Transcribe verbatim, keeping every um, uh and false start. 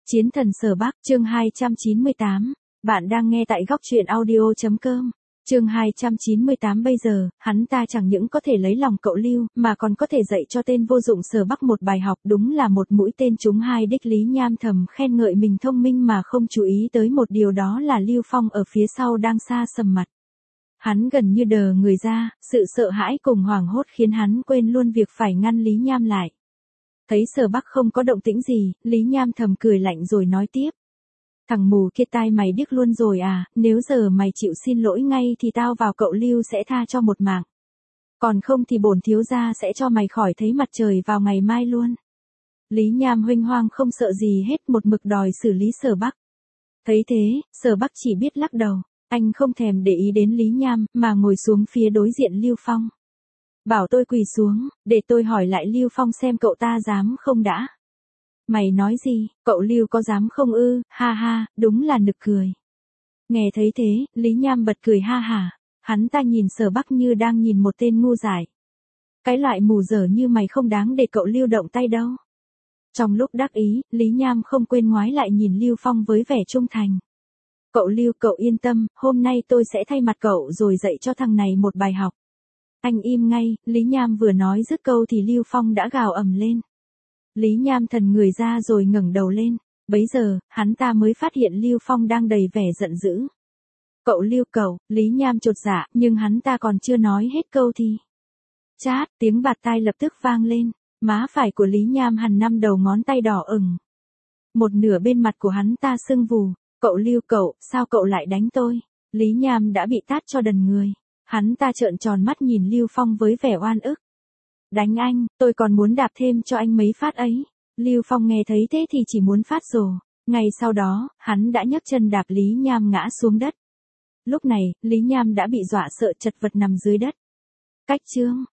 Chiến thần Sở Bắc, chương hai trăm chín mươi tám. Bạn đang nghe tại góc truyện audio chấm com. Chương hai trăm chín mươi tám. Bây giờ, hắn ta chẳng những có thể lấy lòng cậu Lưu, mà còn có thể dạy cho tên vô dụng Sở Bắc một bài học, đúng là một mũi tên trúng hai đích. Lý Nham thầm khen ngợi mình thông minh mà không chú ý tới một điều, đó là Lưu Phong ở phía sau đang xa sầm mặt. Hắn gần như đờ người ra, sự sợ hãi cùng hoảng hốt khiến hắn quên luôn việc phải ngăn Lý Nham lại. Thấy Sở Bắc không có động tĩnh gì, Lý Nham thầm cười lạnh rồi nói tiếp. Thằng mù kia, tai mày điếc luôn rồi à, nếu giờ mày chịu xin lỗi ngay thì tao vào cậu Lưu sẽ tha cho một mạng. Còn không thì bổn thiếu gia sẽ cho mày khỏi thấy mặt trời vào ngày mai luôn. Lý Nham huênh hoang không sợ gì hết, một mực đòi xử lý Sở Bắc. Thấy thế, Sở Bắc chỉ biết lắc đầu, anh không thèm để ý đến Lý Nham, mà ngồi xuống phía đối diện Lưu Phong. Bảo tôi quỳ xuống, để tôi hỏi lại Lưu Phong xem cậu ta dám không đã. Mày nói gì, cậu Lưu có dám không ư, ha ha, đúng là nực cười. Nghe thấy thế, Lý Nham bật cười ha hả, hắn ta nhìn Sở Bắc như đang nhìn một tên ngu dại. Cái loại mù dở như mày không đáng để cậu Lưu động tay đâu. Trong lúc đắc ý, Lý Nham không quên ngoái lại nhìn Lưu Phong với vẻ trung thành. Cậu Lưu, cậu yên tâm, hôm nay tôi sẽ thay mặt cậu rồi dạy cho thằng này một bài học. Anh im ngay, Lý Nham vừa nói dứt câu thì Lưu Phong đã gào ầm lên. Lý Nham thần người ra rồi ngẩng đầu lên, bấy giờ, hắn ta mới phát hiện Lưu Phong đang đầy vẻ giận dữ. Cậu Lưu, cậu, Lý Nham chột dạ, nhưng hắn ta còn chưa nói hết câu thì. Chát, tiếng bạt tai lập tức vang lên, má phải của Lý Nham hằn năm đầu ngón tay đỏ ửng. Một nửa bên mặt của hắn ta sưng vù, cậu Lưu, cậu, sao cậu lại đánh tôi? Lý Nham đã bị tát cho đần người. Hắn ta trợn tròn mắt nhìn Lưu Phong với vẻ oan ức. Đánh anh, tôi còn muốn đạp thêm cho anh mấy phát ấy. Lưu Phong nghe thấy thế thì chỉ muốn phát rồ. Ngay sau đó, hắn đã nhấc chân đạp Lý Nham ngã xuống đất. Lúc này, Lý Nham đã bị dọa sợ chật vật nằm dưới đất. Cách chương.